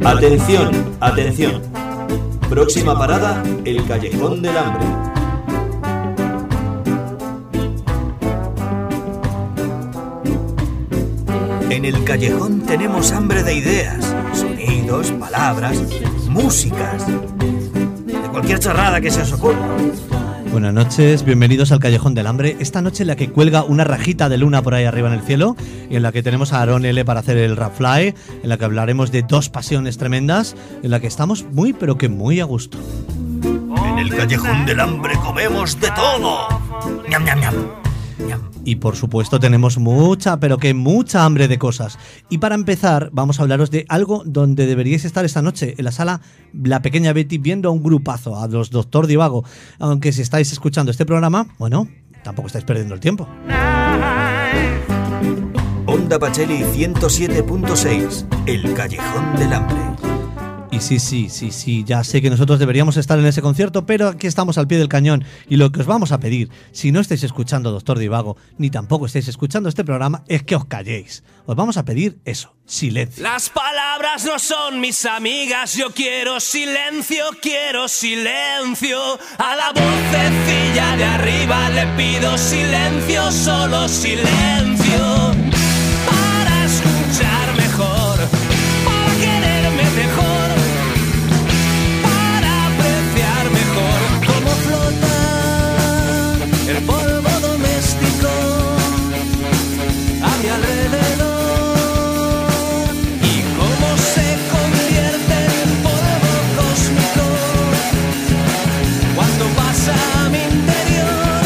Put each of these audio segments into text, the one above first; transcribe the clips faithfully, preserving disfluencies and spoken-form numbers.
Atención, atención. Próxima parada, el Callejón del Hambre. En el callejón tenemos hambre de ideas, sonidos, palabras, músicas, de cualquier charrada que se os ocurra. Buenas noches, bienvenidos al Callejón del Hambre. Esta noche en la que cuelga una rajita de luna por ahí arriba en el cielo y en la que tenemos a Aaron L para hacer el Rap Fly, en la que hablaremos de dos pasiones tremendas, en la que estamos muy pero que muy a gusto. En el Callejón del Hambre comemos de todo. Ñam, ñam, ñam. Y por supuesto tenemos mucha, pero que mucha hambre de cosas. Y para empezar vamos a hablaros de algo donde deberíais estar esta noche, en la sala La Pequeña Betty, viendo a un grupazo, a los Doctor Divago. Aunque si estáis escuchando este programa, bueno, tampoco estáis perdiendo el tiempo. Onda Pacheli ciento siete punto seis, el Callejón del Hambre. Y sí, sí, sí, sí, ya sé que nosotros deberíamos estar en ese concierto, pero aquí estamos al pie del cañón y lo que os vamos a pedir, si no estáis escuchando Doctor Divago, ni tampoco estáis escuchando este programa, es que os calléis. Os vamos a pedir eso, silencio. Las palabras no son mis amigas, yo quiero silencio, quiero silencio. A la vocecilla de arriba le pido silencio, solo silencio. Para escuchar mejor, para quererme mejor. El polvo doméstico a mi alrededor y cómo se convierte en polvo cósmico cuando pasa a mi interior.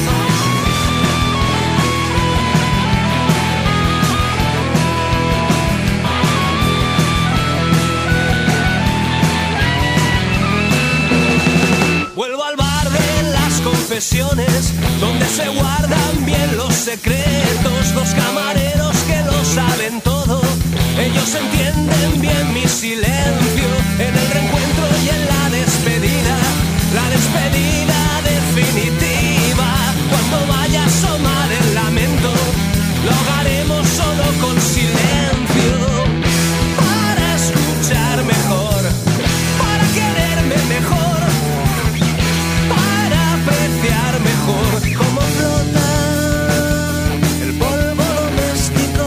Vuelvo al bar de las confesiones, donde se guardan bien los secretos, dos camareros que lo saben todo, ellos entienden bien mi silencio, en el reencuentro y en la despedida, la despedida definitiva, cuando vaya a asomar el lamento, lo haremos solo con silencio, para escuchar mejor, para quererme mejor. Mejor como flota el polvo doméstico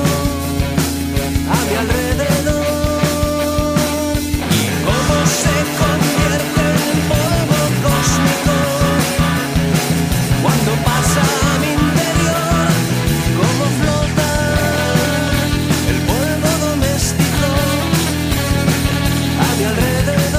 a mi alrededor y cómo se convierte en polvo cósmico cuando pasa a mi interior, cómo flota el polvo doméstico a mi alrededor.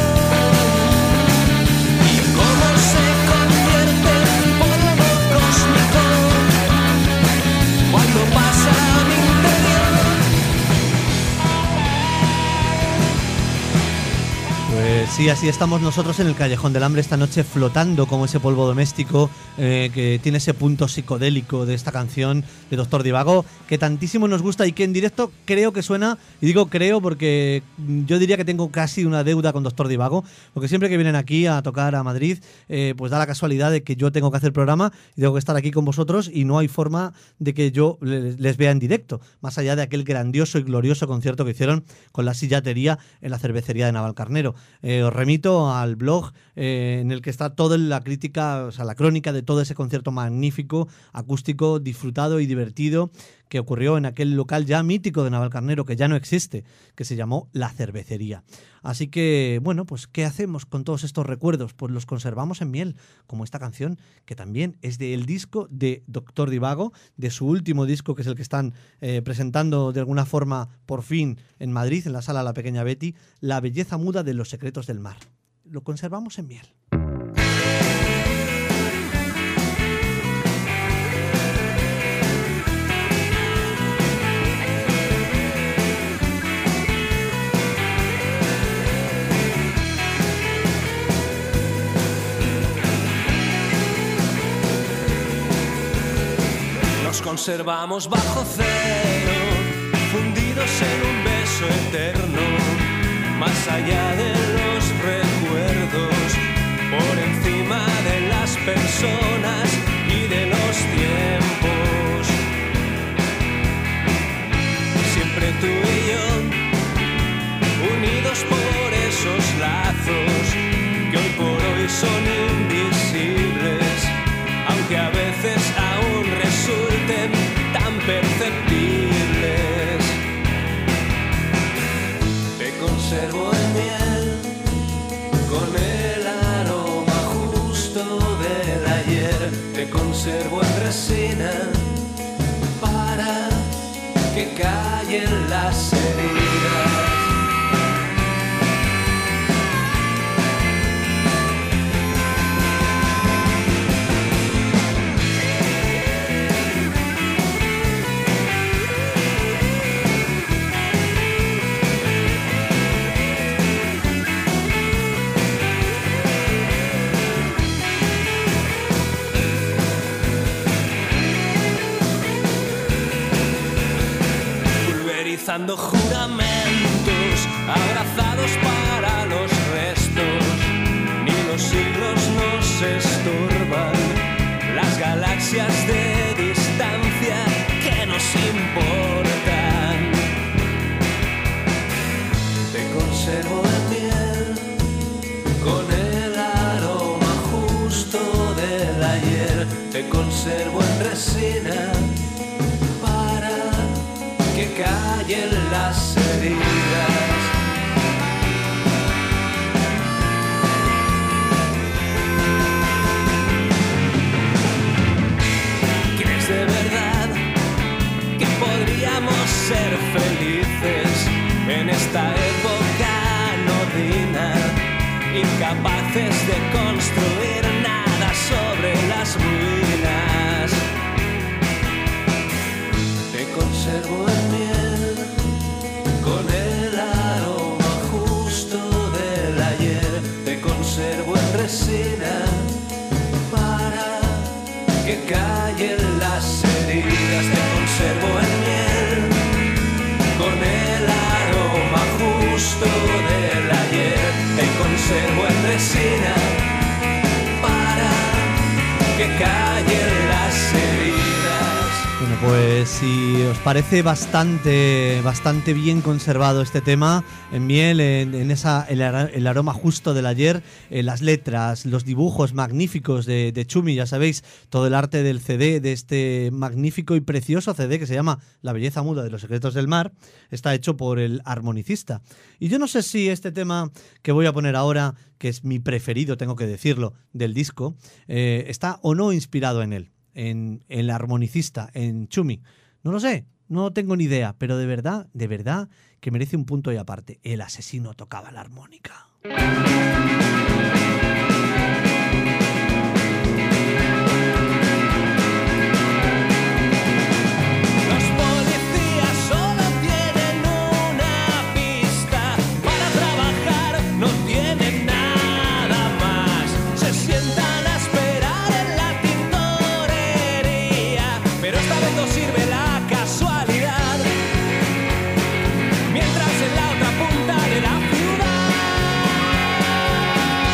Sí, así estamos nosotros en el Callejón del Hambre esta noche, flotando como ese polvo doméstico eh, que tiene ese punto psicodélico de esta canción de Doctor Divago, que tantísimo nos gusta y que en directo creo que suena, y digo creo porque yo diría que tengo casi una deuda con Doctor Divago, porque siempre que vienen aquí a tocar a Madrid, eh, pues da la casualidad de que yo tengo que hacer programa y tengo que estar aquí con vosotros y no hay forma de que yo les vea en directo, más allá de aquel grandioso y glorioso concierto que hicieron con la sillatería en la cervecería de Navalcarnero. Eh, os remito al blog eh, en el que está toda la crítica, o sea, la crónica de todo ese concierto magnífico, acústico, disfrutado y divertido que ocurrió en aquel local ya mítico de Navalcarnero, que ya no existe, que se llamó La Cervecería. Así que, bueno, pues ¿qué hacemos con todos estos recuerdos? Pues los conservamos en miel, como esta canción, que también es del disco de Doctor Divago, de su último disco, que es el que están eh, presentando de alguna forma, por fin, en Madrid, en la sala La Pequeña Betty, La belleza muda de los secretos del mar. Lo conservamos en miel. Conservamos bajo cero, fundidos en un beso eterno, más allá de los recuerdos, por encima de las personas y de los tiempos. Siempre tú y yo, unidos justo del ayer te conservo en resina para que callen las heridas. Dando juramentos, abrazados para los restos, ni los siglos nos estorban, las galaxias de distancia que nos importan. Te conservo en miel, con el aroma justo del ayer, te conservo en resina, que callen las heridas. ¿Crees de verdad que podríamos ser felices en esta época anodina, incapaces de construir nada sobre las ruinas? Te conservo en miel, con el aroma justo del ayer, te conservo en resina, para que callen las heridas. Te conservo en miel, con el aroma justo del ayer, te conservo en resina, para que callen las heridas. Bueno, pues si os parece bastante, bastante bien conservado este tema, en miel, en, en esa, el, el aroma justo del ayer, eh, las letras, los dibujos magníficos de, de Txumi, ya sabéis, todo el arte del C D, de este magnífico y precioso C D que se llama La belleza muda de los secretos del mar, está hecho por el armonicista. Y yo no sé si este tema que voy a poner ahora, que es mi preferido, tengo que decirlo, del disco, eh, está o no inspirado en él. En, en el armonicista, en Txumi. No lo sé, no tengo ni idea, pero de verdad, de verdad que merece un punto y aparte. El asesino tocaba la armónica. Mientras en la otra punta de la ciudad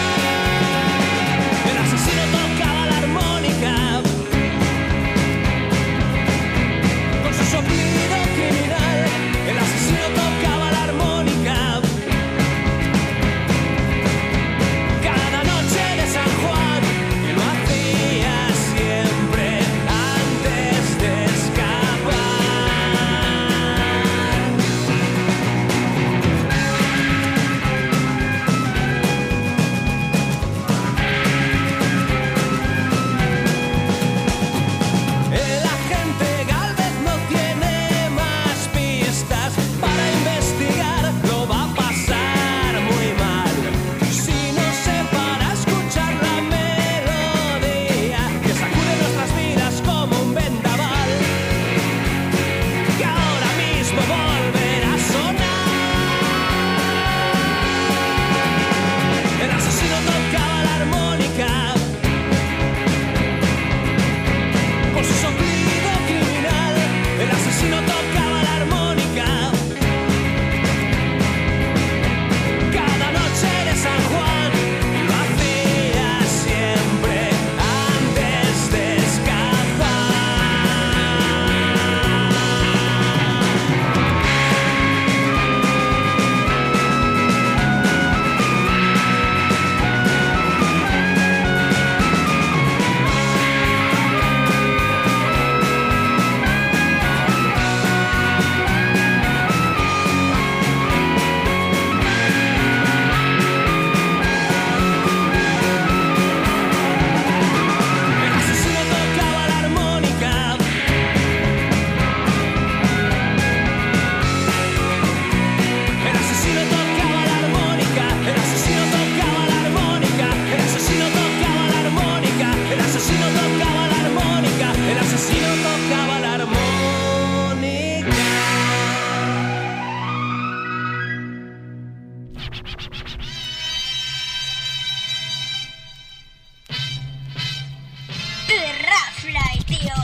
Y Rafly, tío.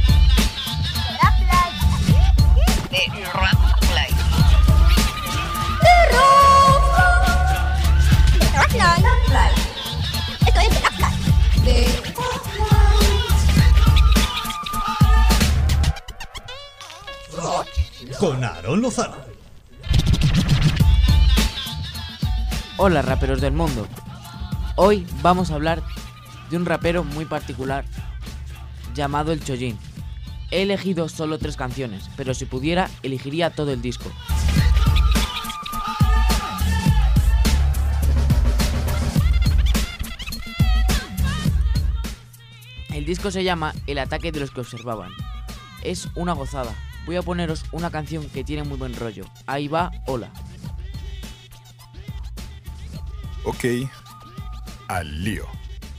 De Rafly. De Rafly. Rafly. Esto es de Rafly. De Con Aarón Lozano. Hola raperos del mundo. Hoy vamos a hablar de un rapero muy particular llamado El Chollín. He elegido solo tres canciones, pero si pudiera elegiría todo el disco. El disco se llama El ataque de los que observaban. Es una gozada. Voy a poneros una canción que tiene muy buen rollo. Ahí va, Hola. Ok, al lío.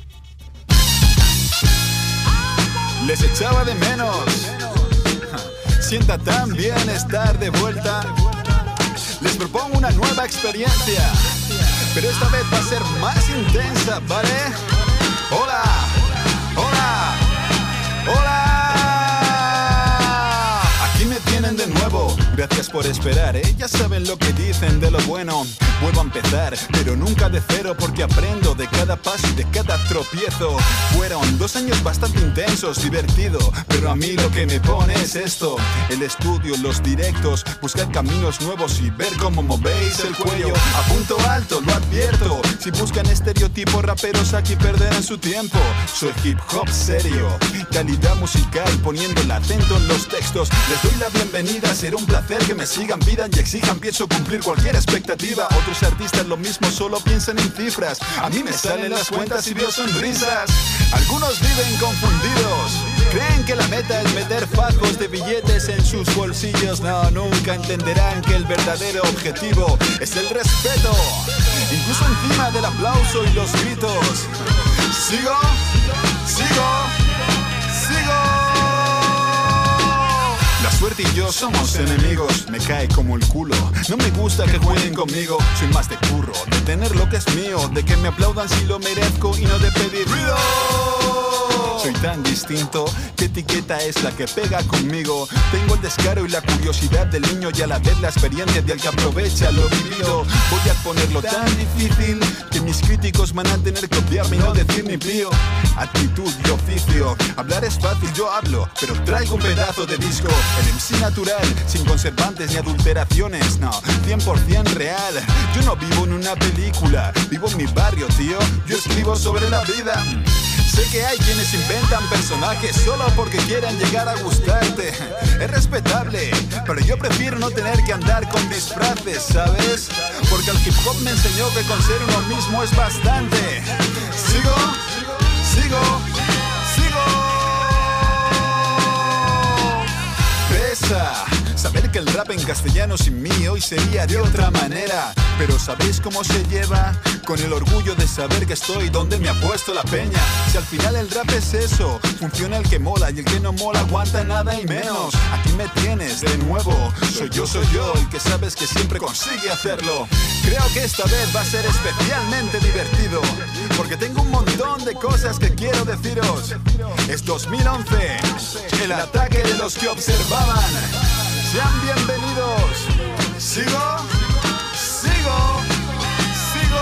Les echaba de menos. Sienta tan bien estar de vuelta. Les propongo una nueva experiencia, pero esta vez va a ser más intensa, ¿vale? Hola, hola, hola. Aquí me tienen de nuevo. Gracias por esperar, ¿eh? Ya saben lo que dicen de lo bueno. Vuelvo a empezar, pero nunca de cero, porque aprendo de cada paso y de cada tropiezo. Fueron dos años bastante intensos, divertido, pero a mí lo que me pone es esto: el estudio, los directos, buscar caminos nuevos y ver cómo movéis el cuello. A punto alto, lo advierto. Si buscan estereotipos raperos, aquí perderán su tiempo. Soy hip hop serio, calidad musical, poniendo el acento en los textos. Les doy la bienvenida, será un placer que me sigan, pidan y exijan. Pienso cumplir cualquier expectativa. Otros artistas lo mismo, solo piensan en cifras. A mí me salen las cuentas y veo sonrisas. Algunos viven confundidos, creen que la meta es meter fajos de billetes en sus bolsillos. No, nunca entenderán que el verdadero objetivo es el respeto, incluso encima del aplauso y los gritos. Sigo, sigo, sigo. La suerte y yo somos enemigos, me cae como el culo. No me gusta que jueguen conmigo, soy más de curro, de tener lo que es mío, de que me aplaudan si lo merezco y no de pedir ruido. Soy tan distinto, ¿qué etiqueta es la que pega conmigo? Tengo el descaro y la curiosidad del niño y a la vez la experiencia del que aprovecha lo vivido. Voy a ponerlo tan difícil que mis críticos van a tener que odiarme y no decir ni pío. Actitud y oficio, hablar es fácil, yo hablo, pero traigo un pedazo de disco. El M C natural, sin conservantes ni adulteraciones, no, cien por ciento real. Yo no vivo en una película, vivo en mi barrio, tío. Yo escribo sobre la vida. Sé que hay quienes inventan personajes solo porque quieran llegar a gustarte. Es respetable, pero yo prefiero no tener que andar con disfraces, ¿sabes? Porque el hip hop me enseñó que con ser uno mismo es bastante. Sigo, sigo, sigo. Pesa saber que el rap en castellano sin mí hoy sería de otra manera. Pero ¿sabéis cómo se lleva? Con el orgullo de saber que estoy donde me ha puesto la peña. Si al final el rap es eso, funciona el que mola y el que no mola aguanta nada y menos. Aquí me tienes de nuevo, soy yo, soy yo, el que sabes que siempre consigue hacerlo. Creo que esta vez va a ser especialmente divertido, porque tengo un montón de cosas que quiero deciros. Es dos mil once, el ataque de los que observaban. Sean bienvenidos. Sigo, sigo, sigo.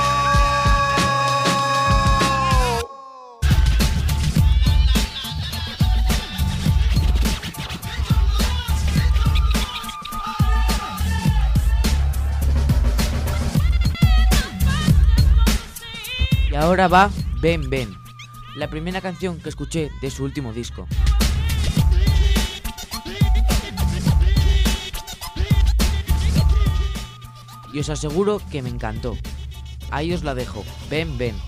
Y ahora va Ven Ven, la primera canción que escuché de su último disco. Y os aseguro que me encantó. Ahí os la dejo. Ven, ven.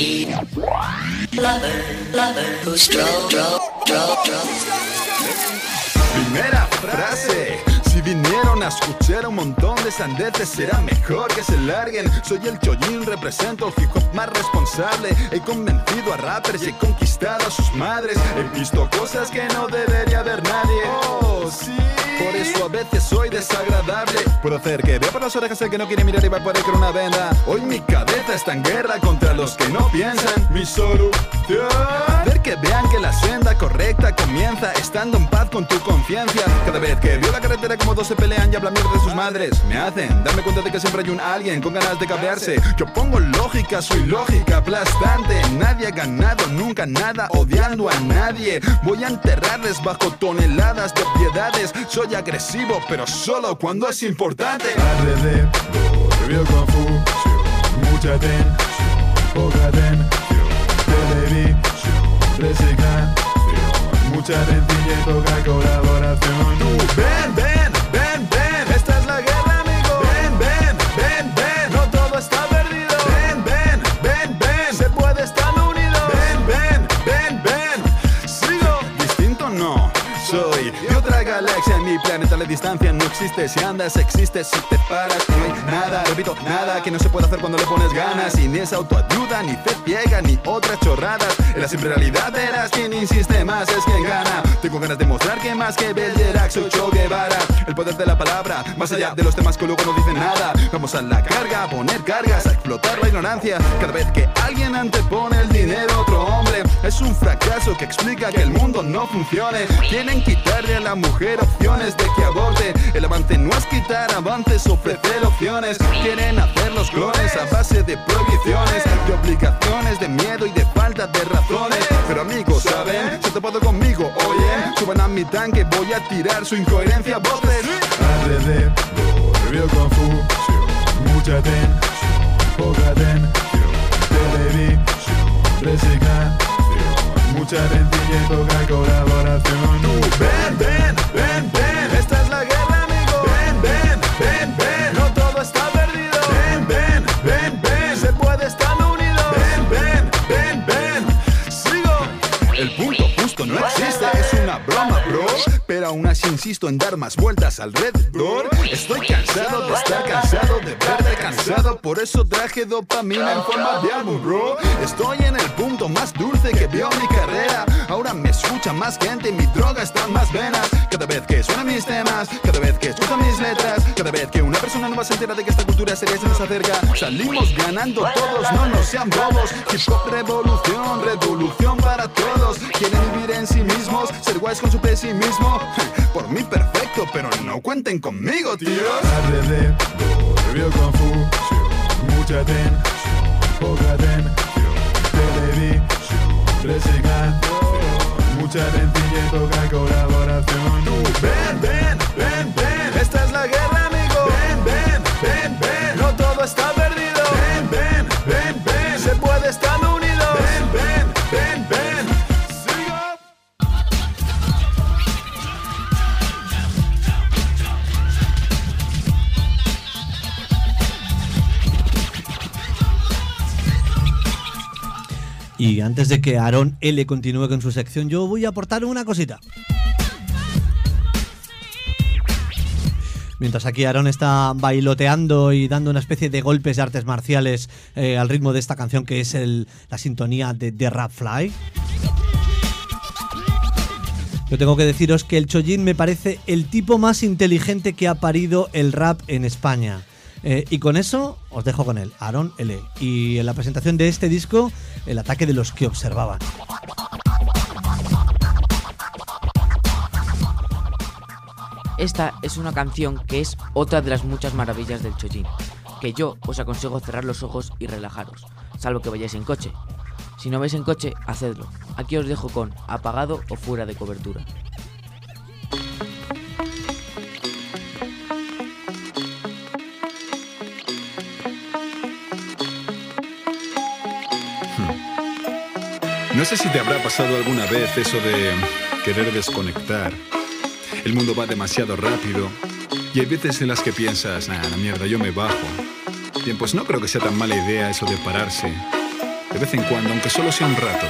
Primera frase. Si vinieron a escuchar un montón de sandeces, será mejor que se larguen. Soy el Chollín, represento el hip hop más responsable. He convencido a rappers y he conquistado a sus madres. He visto cosas que no debería ver nadie. Oh, sí. Por eso a veces soy desagradable. Puedo hacer que vea por las orejas el que no quiere mirar y va a poder con una venda. Hoy mi cabeza está en guerra contra los que no piensan. Mi solución, ver que que vean que la senda correcta comienza estando en paz con tu conciencia. Cada vez que veo la carretera como dos se pelean y hablan mierda de sus madres, me hacen darme cuenta de que siempre hay un alguien con ganas de cabrearse. Yo pongo lógica, soy lógica aplastante. Nadie ha ganado nunca nada odiando a nadie. Voy a enterrarles bajo toneladas de piedades. Soy agresivo, pero solo cuando es importante. Alrededor veo confusión, mucha tensión, poca atención, televisión, resignación, mucha rencilla y poca colaboración. Ven, ven, ven, ven, esta es la guerra, amigo. Ven, ven, ven, ven, no todo está perdido. Ven, ven, ven, ven, se puede estar unido. Ven, ven, ven, ven, sigo. Distinto no, soy de otra galaxia. En mi planeta la distancia no existe. Si andas existe, si te paras no hay nada. Repito, nada que no se puede hacer cuando le pones ganas. Y ni es autoayuda, ni fe ciega, ni otras chorradas. En la simple realidad verás quien insiste más es quien gana. Tengo ganas de mostrar que más que Bergerac soy Che Guevara. El poder de la palabra, más allá de los temas que luego no dicen nada. Vamos a la carga, a poner cargas, a explotar la ignorancia. Cada vez que alguien antepone el dinero a otro hombre, es un fracaso que explica que el mundo no funcione. Quieren quitarle a la mujer opciones de que aborte. El avance no es quitar avances, ofrecer opciones. Quieren hacer los clones a base de prohibiciones, de obligaciones, de miedo y de falta de razones. Pero amigos, ¿saben? Se ha topado conmigo, oye. Suban a mi tanque, voy a tirar su incoherencia a voces. Alrededor veo confusión, mucha tensión, poca atención, televisión, resignación, mucha rencilla y poca colaboración. Ven, ven, ven, ven, esta es la guerra, amigo. Ven, ven, ven, ven, no todo está perdido. Ven, ven, ven, ven, se puede estar unido. Ven, ven, ven, ven, sigo. El punto justo no existe, es una broma, bro. Pero aún así insisto en dar más vueltas alrededor. Estoy cansado de estar cansado de verte cansado. Por eso traje dopamina en forma de álbum, bro. Estoy en el punto más dulce que veo mi carrera. Ahora me escucha más gente y mi droga está en más venas. Cada vez que suenan mis temas, cada vez que escucho mis letras, cada vez que una persona nueva se entera de que esta cultura seria se nos acerca, salimos ganando todos, no nos sean bobos. Hip hop revolución, revolución para todos. Quieren vivir en sí mismos, ser guays con su pesimismo. Por mí perfecto, pero no cuenten conmigo, tíos. Alrededor veo confusión, mucha tensión, poca atención, televisión, resignación, mucha rencilla y poca colaboración. Ven, ven, ven, ven, esta es la guerra, amigo. Ven, ven, ven, ven, no todo está perdido. Ven, ven, ven, ven, se puede estar unido. Ven, ven, ven, ven, sigo. Y antes de que Aarón L continúe con su sección, yo voy a aportar una cosita. Mientras aquí Aarón está bailoteando y dando una especie de golpes de artes marciales eh, al ritmo de esta canción que es el, la sintonía de The Rap Fly. Yo tengo que deciros que el Chojin me parece el tipo más inteligente que ha parido el rap en España. Eh, y con eso os dejo con él, Aarón L. Y en la presentación de este disco, el ataque de los que observaban. Esta es una canción que es otra de las muchas maravillas del Chojin, que yo os aconsejo cerrar los ojos y relajaros, salvo que vayáis en coche. Si no vais en coche, hacedlo. Aquí os dejo con Apagado o Fuera de Cobertura. No sé si te habrá pasado alguna vez eso de querer desconectar. El mundo va demasiado rápido y hay veces en las que piensas, nah, la mierda, yo me bajo. Bien, pues no creo que sea tan mala idea eso de pararse de vez en cuando, aunque solo sea un rato.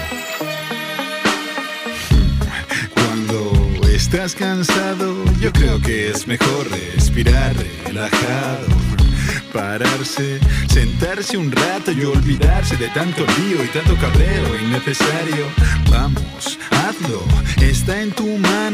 Cuando estás cansado, yo creo que es mejor respirar relajado. Pararse, sentarse un rato y olvidarse de tanto lío y tanto cabrero innecesario. Vamos, hazlo, está en tu mano.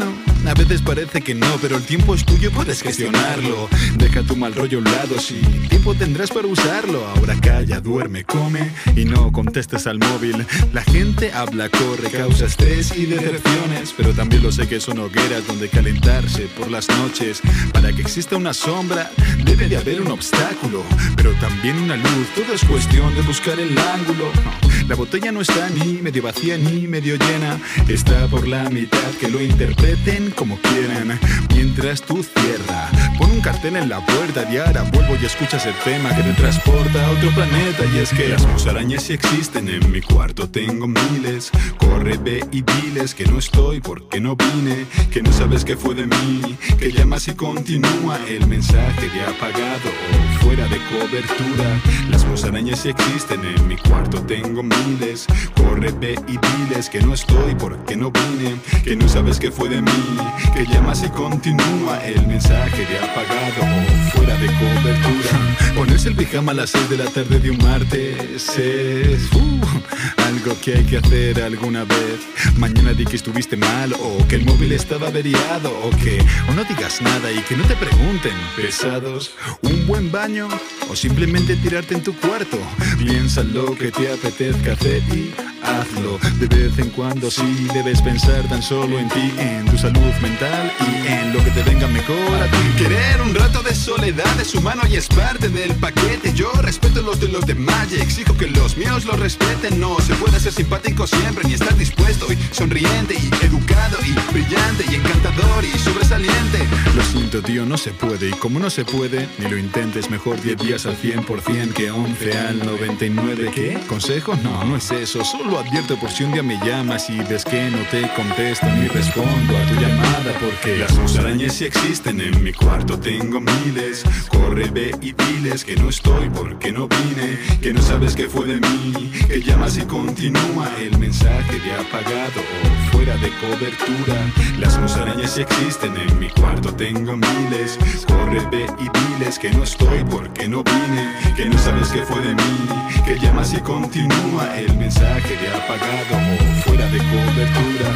A veces parece que no, pero el tiempo es tuyo, puedes gestionarlo. Deja tu mal rollo a un lado, si tiempo tendrás para usarlo. Ahora calla, duerme, come y no contestes al móvil. La gente habla, corre, causa estrés y decepciones, pero también lo sé que son hogueras donde calentarse por las noches. Para que exista una sombra debe de haber un obstáculo, pero también una luz. Todo es cuestión de buscar el ángulo. La botella no está ni medio vacía ni medio llena, está por la mitad, que lo interpreten como quieran. Mientras tú cierra, pon un cartel en la puerta y ahora vuelvo y escuchas el tema que te transporta a otro planeta. Y es que las musarañas sí existen, en mi cuarto tengo miles. Corre, ve y diles que no estoy porque no vine, que no sabes qué fue de mí, que llamas y continúa el mensaje de apagado o fuera de cobertura. Las musarañas sí existen, en mi cuarto tengo miles. Corre, ve y diles que no estoy porque no vine, que no sabes qué fue de mí, que llamas y continúa el mensaje de apagado o fuera de cobertura. Ponerse el pijama a las seis de la tarde de un martes es uh, algo que hay que hacer alguna vez. Mañana di que estuviste mal, o que el móvil estaba averiado, o que o no digas nada y que no te pregunten. Pesados, un buen baño o simplemente tirarte en tu cuarto. Piensa lo que te apetezca hacer y hazlo. De vez en cuando sí debes pensar tan solo en ti, en tu salud mental y en lo que te venga mejor a ti. Querer un rato de soledad es humano y es parte del paquete. Yo respeto los de los demás y exijo que los míos lo respeten. No se puede ser simpático siempre, ni estar dispuesto y sonriente y educado y brillante y encantador y sobresaliente. Lo siento tío, no se puede, y como no se puede, ni lo intentes. Mejor diez días al cien por cien que once al noventa y nueve. ¿Qué? ¿Consejos? No, no es eso. Solo advierto por si un día me llamas y ves que no te contesto ni respondo a tu llamada, porque las musarañas sí existen, en mi cuarto tengo miles. Corre, ve y diles que no estoy porque no vine, que no sabes qué fue de mí, que llamas y continúa el mensaje de apagado o fuera de cobertura. Las musarañas sí existen, en mi cuarto tengo miles. Corre, ve y diles que no estoy porque no vine, que no sabes qué fue de mí, que llamas y continúa el mensaje de apagado o fuera de cobertura.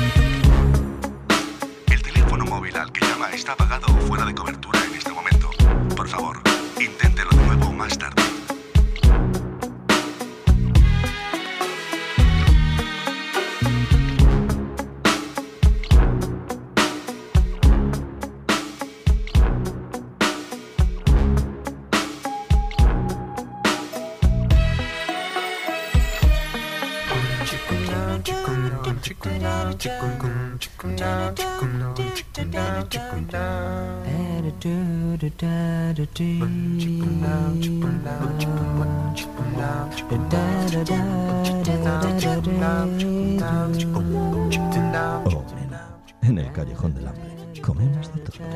El teléfono móvil al que llama está apagado o fuera de cobertura en este momento. Por favor, inténtelo de nuevo más tarde. Oh, en el Callejón del Hambre comemos de todo.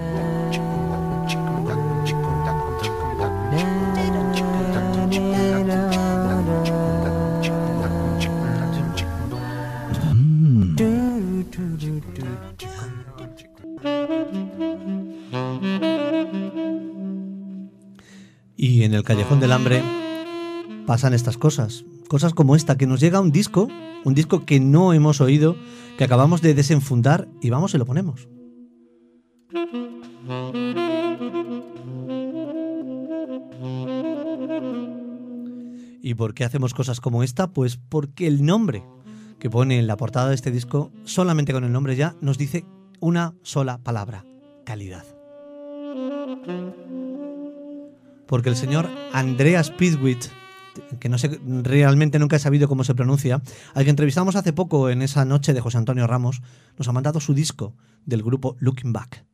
Y en el Callejón del Hambre pasan estas cosas. Cosas como esta, que nos llega un disco, un disco que no hemos oído, que acabamos de desenfundar y vamos y lo ponemos. ¿Y por qué hacemos cosas como esta? Pues porque el nombre que pone en la portada de este disco, solamente con el nombre ya, nos dice una sola palabra: calidad. Porque el señor Andreas Pizwit, que no sé, realmente nunca he sabido cómo se pronuncia, al que entrevistamos hace poco en esa noche de José Antonio Ramos, nos ha mandado su disco del grupo Looking Back.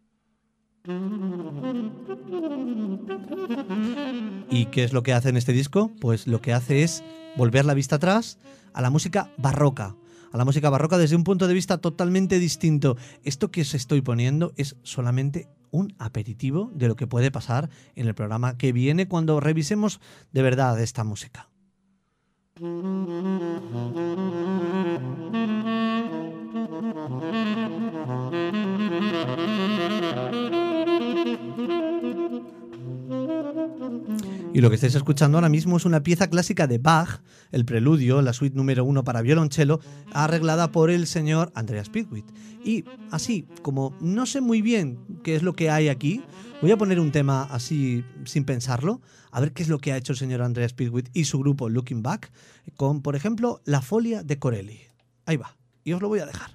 ¿Y qué es lo que hace en este disco? Pues lo que hace es volver la vista atrás a la música barroca, a la música barroca desde un punto de vista totalmente distinto. Esto que os estoy poniendo es solamente un aperitivo de lo que puede pasar en el programa que viene cuando revisemos de verdad esta música. Y lo que estáis escuchando ahora mismo es una pieza clásica de Bach, el preludio, la suite número uno para violonchelo, arreglada por el señor Andreas Pigwitt. Y así, como no sé muy bien qué es lo que hay aquí, voy a poner un tema así sin pensarlo, a ver qué es lo que ha hecho el señor Andreas Pigwitt y su grupo Looking Back, con, por ejemplo, La Folia de Corelli. Ahí va, y os lo voy a dejar.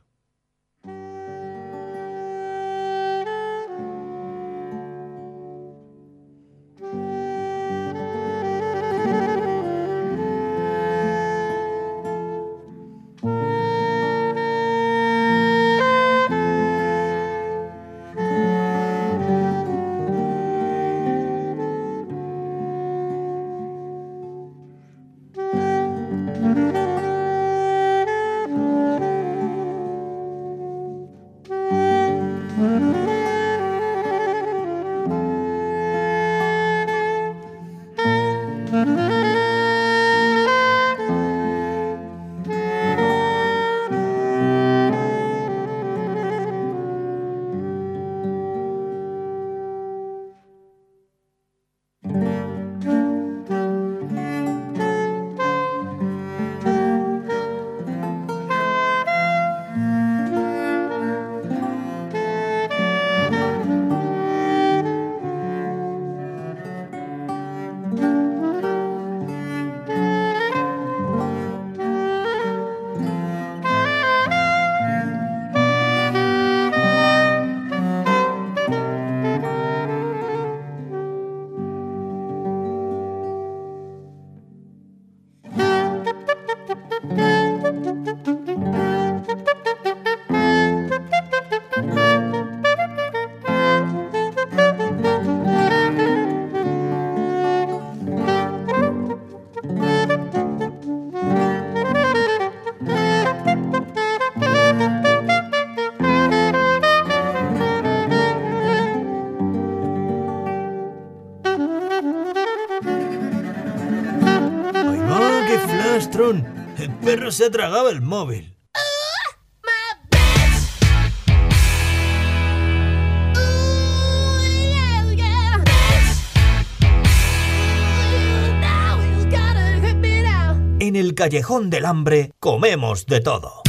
El perro se ha tragado el móvil. En el Callejón del Hambre comemos de todo.